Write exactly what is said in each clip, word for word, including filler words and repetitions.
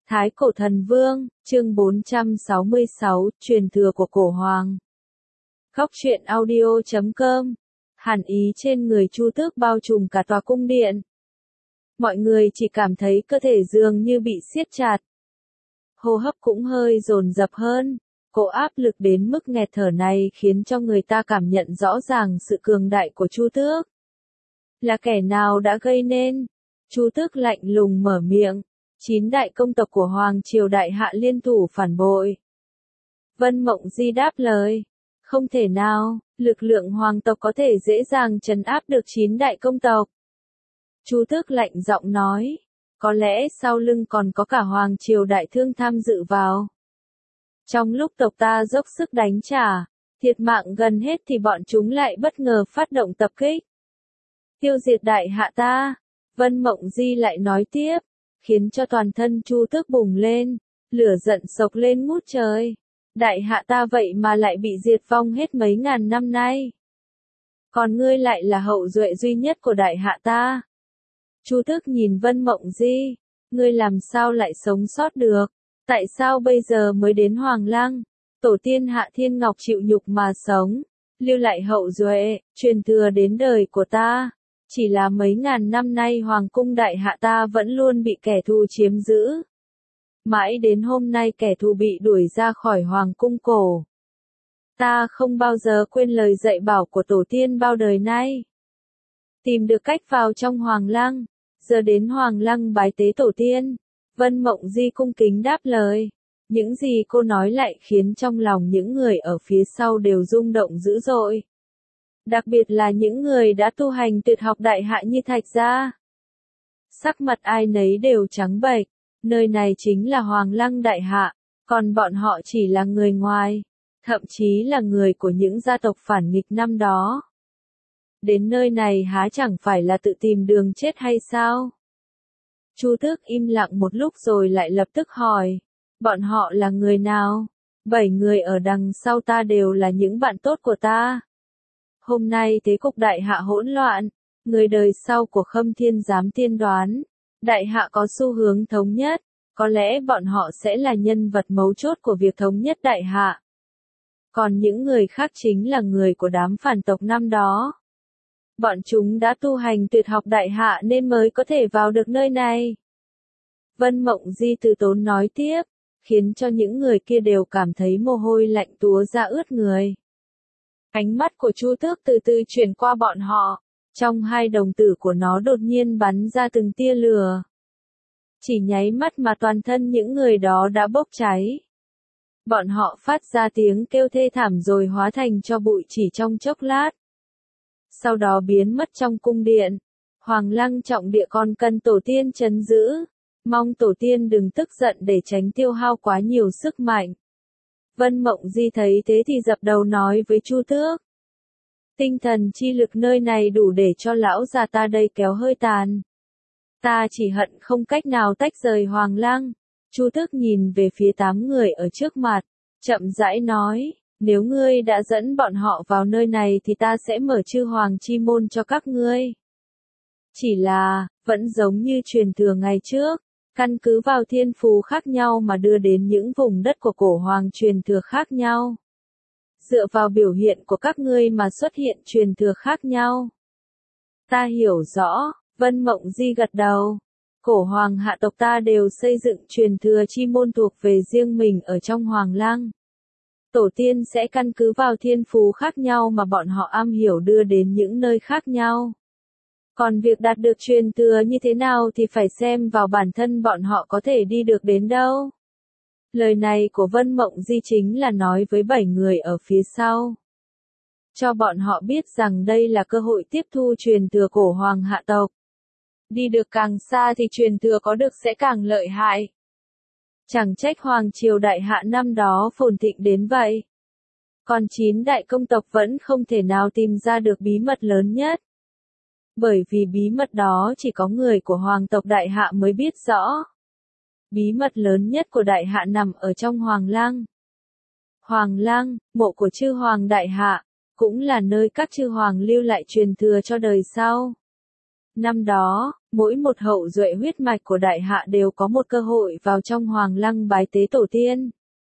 Thái Cổ Thần Vương, chương bốn trăm sáu mươi sáu, truyền thừa của cổ hoàng. Góc truyện audio chấm com. Hàn ý trên người Chu Tước bao trùm cả tòa cung điện. Mọi người chỉ cảm thấy cơ thể dường như bị siết chặt. Hô hấp cũng hơi dồn dập hơn. Cỗ áp lực đến mức nghẹt thở này khiến cho người ta cảm nhận rõ ràng sự cường đại của Chu Tước. Là kẻ nào đã gây nên? Chu Tước lạnh lùng mở miệng. Chín đại công tộc của Hoàng Triều Đại Hạ liên thủ phản bội. Vân Mộng Di đáp lời. Không thể nào, lực lượng hoàng tộc có thể dễ dàng trấn áp được chín đại công tộc. Chu Tước lạnh giọng nói. Có lẽ sau lưng còn có cả Hoàng Triều Đại Thương tham dự vào. Trong lúc tộc ta dốc sức đánh trả, thiệt mạng gần hết thì bọn chúng lại bất ngờ phát động tập kích. Tiêu diệt Đại Hạ ta, Vân Mộng Di lại nói tiếp. Khiến cho toàn thân Chu Tước bùng lên, lửa giận sộc lên ngút trời. Đại hạ ta vậy mà lại bị diệt vong hết mấy ngàn năm nay. Còn ngươi lại là hậu duệ duy nhất của đại hạ ta. Chu Tước nhìn Vân Mộng Di, ngươi làm sao lại sống sót được? Tại sao bây giờ mới đến Hoàng Lăng? Tổ tiên Hạ Thiên Ngọc chịu nhục mà sống, lưu lại hậu duệ, truyền thừa đến đời của ta. Chỉ là mấy ngàn năm nay Hoàng cung đại hạ ta vẫn luôn bị kẻ thù chiếm giữ. Mãi đến hôm nay kẻ thù bị đuổi ra khỏi Hoàng cung cổ. Ta không bao giờ quên lời dạy bảo của tổ tiên bao đời nay. Tìm được cách vào trong Hoàng Lăng, giờ đến Hoàng Lăng bái tế tổ tiên. Vân Mộng Di cung kính đáp lời. Những gì cô nói lại khiến trong lòng những người ở phía sau đều rung động dữ dội. Đặc biệt là những người đã tu hành tuyệt học đại hạ như Thạch Gia. Sắc mặt ai nấy đều trắng bệch, nơi này chính là Hoàng Lăng đại hạ, còn bọn họ chỉ là người ngoài, thậm chí là người của những gia tộc phản nghịch năm đó. Đến nơi này há chẳng phải là tự tìm đường chết hay sao? Chu Tước im lặng một lúc rồi lại lập tức hỏi, bọn họ là người nào? Bảy người ở đằng sau ta đều là những bạn tốt của ta. Hôm nay thế cục đại hạ hỗn loạn, người đời sau của Khâm Thiên dám tiên đoán, đại hạ có xu hướng thống nhất, có lẽ bọn họ sẽ là nhân vật mấu chốt của việc thống nhất đại hạ. Còn những người khác chính là người của đám phản tộc năm đó. Bọn chúng đã tu hành tuyệt học đại hạ nên mới có thể vào được nơi này. Vân Mộng Di từ tốn nói tiếp, khiến cho những người kia đều cảm thấy mồ hôi lạnh túa ra ướt người. Ánh mắt của Chu Tước từ từ chuyển qua bọn họ, trong hai đồng tử của nó đột nhiên bắn ra từng tia lửa. Chỉ nháy mắt mà toàn thân những người đó đã bốc cháy. Bọn họ phát ra tiếng kêu thê thảm rồi hóa thành tro bụi chỉ trong chốc lát. Sau đó biến mất trong cung điện. Hoàng Lăng trọng địa còn cần tổ tiên trấn giữ. Mong tổ tiên đừng tức giận để tránh tiêu hao quá nhiều sức mạnh. Vân Mộng Di thấy thế thì dập đầu nói với Chu Tước. Tinh thần chi lực nơi này đủ để cho lão già ta đây kéo hơi tàn. Ta chỉ hận không cách nào tách rời Hoàng Lăng. Chu Tước nhìn về phía tám người ở trước mặt, chậm rãi nói, nếu ngươi đã dẫn bọn họ vào nơi này thì ta sẽ mở chư hoàng chi môn cho các ngươi. Chỉ là, vẫn giống như truyền thừa ngày trước. Căn cứ vào thiên phú khác nhau mà đưa đến những vùng đất của cổ hoàng truyền thừa khác nhau. Dựa vào biểu hiện của các ngươi mà xuất hiện truyền thừa khác nhau. Ta hiểu rõ, Vân Mộng Di gật đầu. Cổ hoàng hạ tộc ta đều xây dựng truyền thừa chi môn thuộc về riêng mình ở trong Hoàng Lăng. Tổ tiên sẽ căn cứ vào thiên phú khác nhau mà bọn họ am hiểu đưa đến những nơi khác nhau. Còn việc đạt được truyền thừa như thế nào thì phải xem vào bản thân bọn họ có thể đi được đến đâu. Lời này của Vân Mộng Di chính là nói với bảy người ở phía sau. Cho bọn họ biết rằng đây là cơ hội tiếp thu truyền thừa cổ hoàng hạ tộc. Đi được càng xa thì truyền thừa có được sẽ càng lợi hại. Chẳng trách Hoàng Triều Đại Hạ năm đó phồn thịnh đến vậy. Còn chín đại công tộc vẫn không thể nào tìm ra được bí mật lớn nhất. Bởi vì bí mật đó chỉ có người của hoàng tộc Đại Hạ mới biết rõ. Bí mật lớn nhất của Đại Hạ nằm ở trong Hoàng Lăng. Hoàng Lăng, mộ của chư hoàng Đại Hạ, cũng là nơi các chư hoàng lưu lại truyền thừa cho đời sau. Năm đó, mỗi một hậu duệ huyết mạch của đại hạ đều có một cơ hội vào trong hoàng lăng bái tế tổ tiên.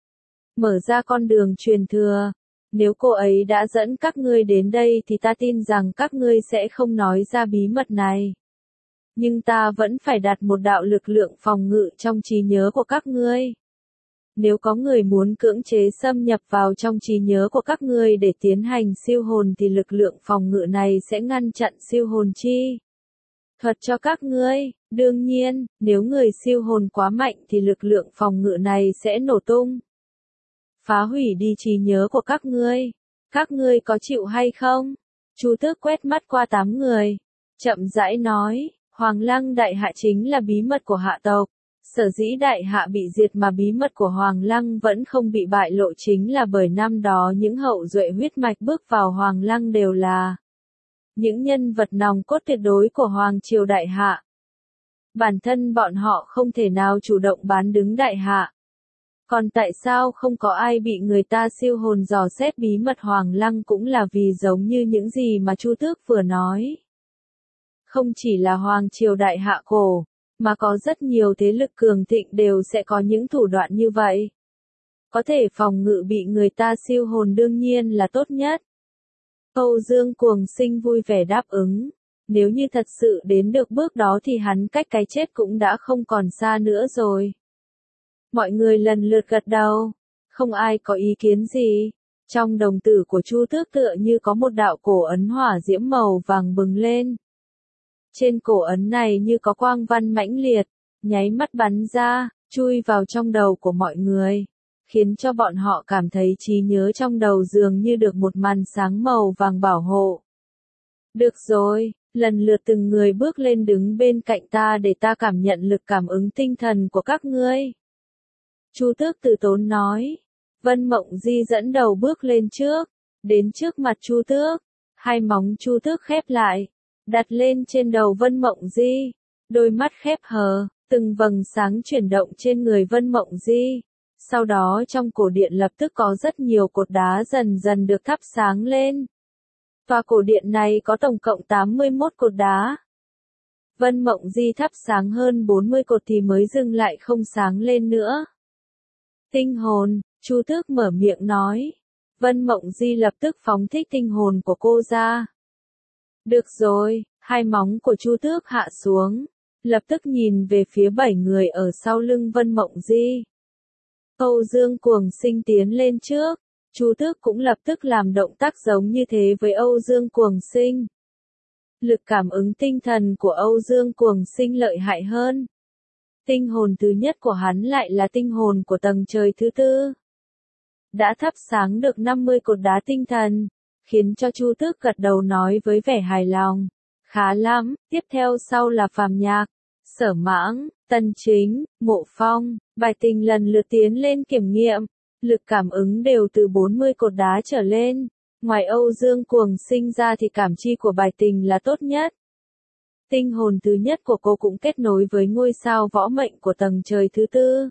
Mở ra con đường truyền thừa. Nếu cô ấy đã dẫn các ngươi đến đây thì ta tin rằng các ngươi sẽ không nói ra bí mật này. Nhưng ta vẫn phải đặt một đạo lực lượng phòng ngự trong trí nhớ của các ngươi. Nếu có người muốn cưỡng chế xâm nhập vào trong trí nhớ của các ngươi để tiến hành siêu hồn thì lực lượng phòng ngự này sẽ ngăn chặn siêu hồn chi thuật cho các ngươi. Đương nhiên, nếu người siêu hồn quá mạnh thì lực lượng phòng ngự này sẽ nổ tung, phá hủy đi trí nhớ của các ngươi. Các ngươi có chịu hay không? Chu Tước quét mắt qua tám người, chậm rãi nói, Hoàng Lăng Đại Hạ chính là bí mật của hạ tộc. Sở dĩ Đại Hạ bị diệt mà bí mật của Hoàng Lăng vẫn không bị bại lộ chính là bởi năm đó những hậu duệ huyết mạch bước vào Hoàng Lăng đều là những nhân vật nòng cốt tuyệt đối của Hoàng Triều Đại Hạ. Bản thân bọn họ không thể nào chủ động bán đứng Đại Hạ. Còn tại sao không có ai bị người ta siêu hồn dò xét bí mật Hoàng Lăng cũng là vì giống như những gì mà Chu Tước vừa nói. Không chỉ là Hoàng Triều Đại Hạ cổ, mà có rất nhiều thế lực cường thịnh đều sẽ có những thủ đoạn như vậy. Có thể phòng ngự bị người ta siêu hồn đương nhiên là tốt nhất. Âu Dương Cuồng Sinh vui vẻ đáp ứng. Nếu như thật sự đến được bước đó thì hắn cách cái chết cũng đã không còn xa nữa rồi. Mọi người lần lượt gật đầu. Không ai có ý kiến gì. Trong đồng tử của Chu Tước tựa như có một đạo cổ ấn hỏa diễm màu vàng bừng lên. Trên cổ ấn này như có quang văn mãnh liệt, nháy mắt bắn ra, chui vào trong đầu của mọi người, khiến cho bọn họ cảm thấy trí nhớ trong đầu dường như được một màn sáng màu vàng bảo hộ. Được rồi, lần lượt từng người bước lên đứng bên cạnh ta để ta cảm nhận lực cảm ứng tinh thần của các ngươi. Chu Tước từ tốn nói. Vân Mộng Di dẫn đầu bước lên trước, đến trước mặt Chu Tước, hai móng Chu Tước khép lại, đặt lên trên đầu Vân Mộng Di, đôi mắt khép hờ, từng vầng sáng chuyển động trên người Vân Mộng Di. Sau đó trong cổ điện lập tức có rất nhiều cột đá dần dần được thắp sáng lên. Tòa cổ điện này có tổng cộng tám mươi mốt cột đá. Vân Mộng Di thắp sáng hơn bốn mươi cột thì mới dừng lại không sáng lên nữa. Tinh hồn, Chu Tước mở miệng nói. Vân Mộng Di lập tức phóng thích tinh hồn của cô ra. Được rồi, hai móng của Chu Tước hạ xuống, lập tức nhìn về phía bảy người ở sau lưng Vân Mộng Di. Âu Dương Cuồng Sinh tiến lên trước, Chu Tước cũng lập tức làm động tác giống như thế với Âu Dương Cuồng Sinh. Lực cảm ứng tinh thần của Âu Dương Cuồng Sinh lợi hại hơn. Tinh hồn thứ nhất của hắn lại là tinh hồn của tầng trời thứ tư. Đã thắp sáng được năm mươi cột đá tinh thần, khiến cho Chu Tước gật đầu nói với vẻ hài lòng. Khá lắm, tiếp theo sau là Phàm Nhạc, Sở Mãng, Tần Chính, Mộ Phong, Bài Tình lần lượt tiến lên kiểm nghiệm. Lực cảm ứng đều từ bốn mươi cột đá trở lên. Ngoài Âu Dương Cuồng Sinh ra thì cảm chi của Bài Tình là tốt nhất. Tinh hồn thứ nhất của cô cũng kết nối với ngôi sao võ mệnh của tầng trời thứ tư.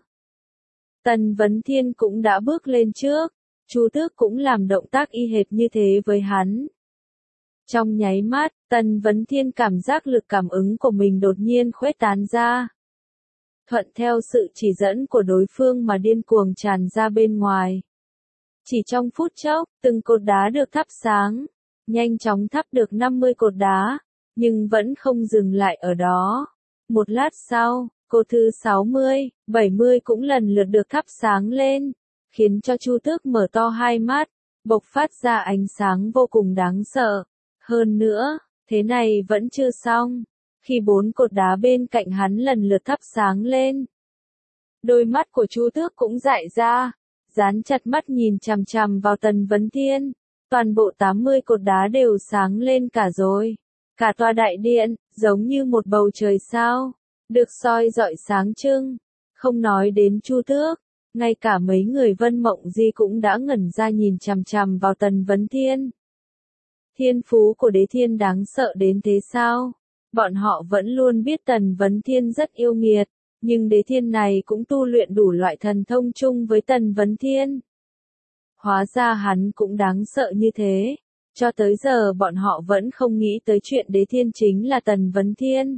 Tần Vấn Thiên cũng đã bước lên trước, Chu Tước cũng làm động tác y hệt như thế với hắn. Trong nháy mắt, Tần Vấn Thiên cảm giác lực cảm ứng của mình đột nhiên khuếch tán ra. Thuận theo sự chỉ dẫn của đối phương mà điên cuồng tràn ra bên ngoài. Chỉ trong phút chốc, từng cột đá được thắp sáng, nhanh chóng thắp được năm mươi cột đá, nhưng vẫn không dừng lại ở đó. Một lát sau, cột thứ sáu mươi, bảy mươi cũng lần lượt được thắp sáng lên, khiến cho Chu Tước mở to hai mắt, bộc phát ra ánh sáng vô cùng đáng sợ. Hơn nữa, thế này vẫn chưa xong. Khi bốn cột đá bên cạnh hắn lần lượt thắp sáng lên, đôi mắt của Chu Tước cũng dại ra, dán chặt mắt nhìn chằm chằm vào Tần Vấn Thiên. Toàn bộ tám mươi cột đá đều sáng lên cả rồi. Cả tòa đại điện, giống như một bầu trời sao, được soi rọi sáng trưng. Không nói đến Chu Tước, ngay cả mấy người Vân Mộng Di cũng đã ngẩn ra nhìn chằm chằm vào Tần Vấn Thiên. Thiên phú của Đế Thiên đáng sợ đến thế sao? Bọn họ vẫn luôn biết Tần Vấn Thiên rất yêu nghiệt, nhưng Đế Thiên này cũng tu luyện đủ loại thần thông chung với Tần Vấn Thiên. Hóa ra hắn cũng đáng sợ như thế. Cho tới giờ bọn họ vẫn không nghĩ tới chuyện đế thiên chính là Tần Vấn Thiên.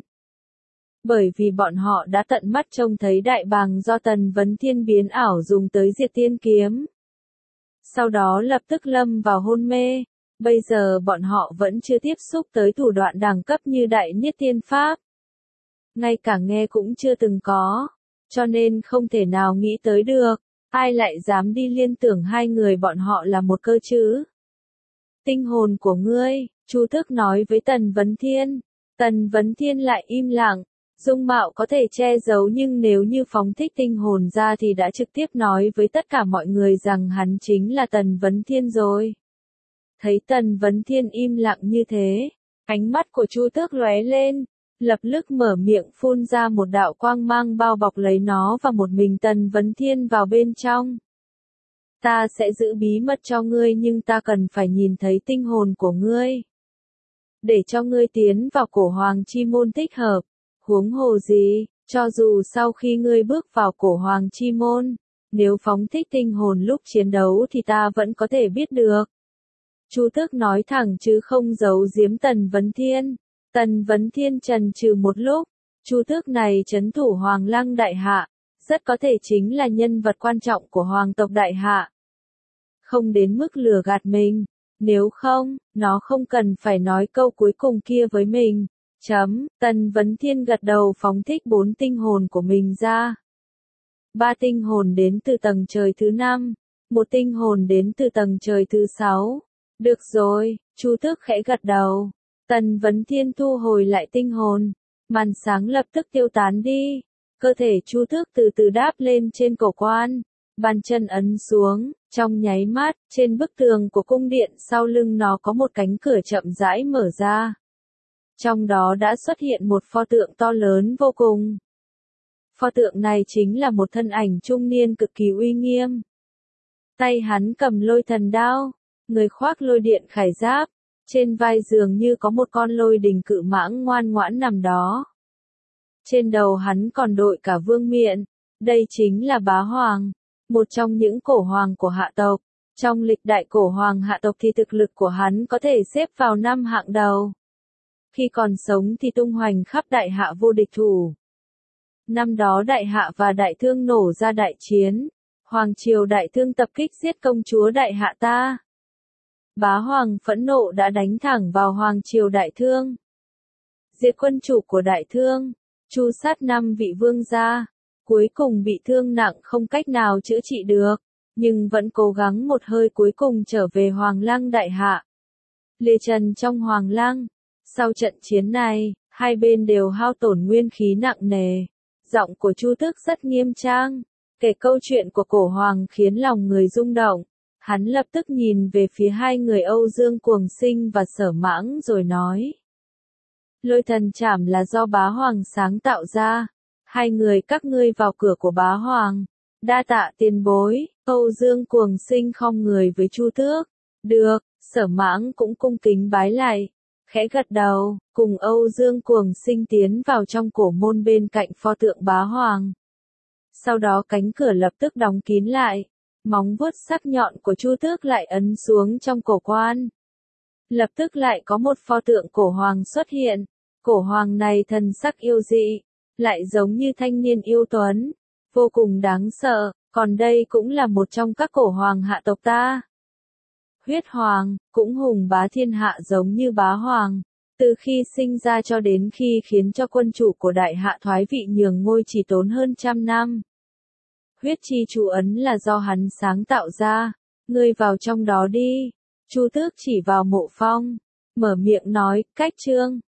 Bởi vì bọn họ đã tận mắt trông thấy đại bàng do Tần Vấn Thiên biến ảo dùng tới diệt tiên kiếm. Sau đó lập tức lâm vào hôn mê, bây giờ bọn họ vẫn chưa tiếp xúc tới thủ đoạn đẳng cấp như Đại Niết Tiên Pháp. Ngay cả nghe cũng chưa từng có, cho nên không thể nào nghĩ tới được, ai lại dám đi liên tưởng hai người bọn họ là một cơ chứ. Tinh hồn của ngươi, Chu Tước nói với Tần Vấn Thiên. Tần Vấn Thiên lại im lặng, dung mạo có thể che giấu nhưng nếu như phóng thích tinh hồn ra thì đã trực tiếp nói với tất cả mọi người rằng hắn chính là Tần Vấn Thiên rồi. Thấy Tần Vấn Thiên im lặng như thế, ánh mắt của Chu Tước lóe lên, lập tức mở miệng phun ra một đạo quang mang bao bọc lấy nó và một mình Tần Vấn Thiên vào bên trong. Ta sẽ giữ bí mật cho ngươi nhưng ta cần phải nhìn thấy tinh hồn của ngươi. Để cho ngươi tiến vào cổ hoàng chi môn thích hợp. Huống hồ gì, cho dù sau khi ngươi bước vào cổ hoàng chi môn, nếu phóng thích tinh hồn lúc chiến đấu thì ta vẫn có thể biết được. Chu Tước nói thẳng chứ không giấu giếm Tần Vấn Thiên. Tần Vấn Thiên chần chừ một lúc, Chu Tước này trấn thủ Hoàng Lăng Đại Hạ, rất có thể chính là nhân vật quan trọng của Hoàng tộc Đại Hạ. Không đến mức lừa gạt mình, nếu không, nó không cần phải nói câu cuối cùng kia với mình. Chấm, Tần Vấn Thiên gật đầu phóng thích bốn tinh hồn của mình ra. Ba tinh hồn đến từ tầng trời thứ năm, một tinh hồn đến từ tầng trời thứ sáu. Được rồi, Chu Tước khẽ gật đầu. Tần Vấn Thiên thu hồi lại tinh hồn, màn sáng lập tức tiêu tán đi. Cơ thể Chu Tước từ từ đáp lên trên cổ quan, bàn chân ấn xuống, trong nháy mắt, trên bức tường của cung điện sau lưng nó có một cánh cửa chậm rãi mở ra. Trong đó đã xuất hiện một pho tượng to lớn vô cùng. Pho tượng này chính là một thân ảnh trung niên cực kỳ uy nghiêm. Tay hắn cầm lôi thần đao, người khoác lôi điện khải giáp, trên vai dường như có một con lôi đình cự mãng ngoan ngoãn nằm đó. Trên đầu hắn còn đội cả vương miện, đây chính là Bá Hoàng, một trong những cổ hoàng của hạ tộc. Trong lịch đại cổ hoàng hạ tộc thì thực lực của hắn có thể xếp vào năm hạng đầu. Khi còn sống thì tung hoành khắp Đại Hạ vô địch thủ. Năm đó Đại Hạ và Đại Thương nổ ra đại chiến, Hoàng triều Đại Thương tập kích giết công chúa Đại Hạ ta. Bá Hoàng phẫn nộ đã đánh thẳng vào Hoàng triều Đại Thương. Diệt quân chủ của Đại Thương, tru sát năm vị vương gia, cuối cùng bị thương nặng không cách nào chữa trị được, nhưng vẫn cố gắng một hơi cuối cùng trở về Hoàng Lăng Đại Hạ. Lê Trần trong Hoàng Lăng. Sau trận chiến này, hai bên đều hao tổn nguyên khí nặng nề. Giọng của Chu Tước rất nghiêm trang, kể câu chuyện của cổ hoàng khiến lòng người rung động. Hắn lập tức nhìn về phía hai người Âu Dương Cuồng Sinh và Sở Mãng rồi nói. Lôi thần trảm là do Bá Hoàng sáng tạo ra. Hai người các ngươi vào cửa của Bá Hoàng. Đa tạ tiền bối, Âu Dương Cuồng Sinh khom người với Chu Tước. Được, Sở Mãng cũng cung kính bái lại. Khẽ gật đầu, cùng Âu Dương Cuồng Sinh tiến vào trong cổ môn bên cạnh pho tượng Bá Hoàng. Sau đó cánh cửa lập tức đóng kín lại, móng vuốt sắc nhọn của Chu Tước lại ấn xuống trong cổ quan. Lập tức lại có một pho tượng cổ hoàng xuất hiện, cổ hoàng này thần sắc yêu dị, lại giống như thanh niên yêu tuấn, vô cùng đáng sợ, còn đây cũng là một trong các cổ hoàng hạ tộc ta. Huyết Hoàng, cũng hùng bá thiên hạ giống như Bá Hoàng, từ khi sinh ra cho đến khi khiến cho quân chủ của Đại Hạ thoái vị nhường ngôi chỉ tốn hơn trăm năm. Huyết chi chú ấn là do hắn sáng tạo ra, ngươi vào trong đó đi. Chu Tước chỉ vào Mộ Phong, mở miệng nói, cách chương.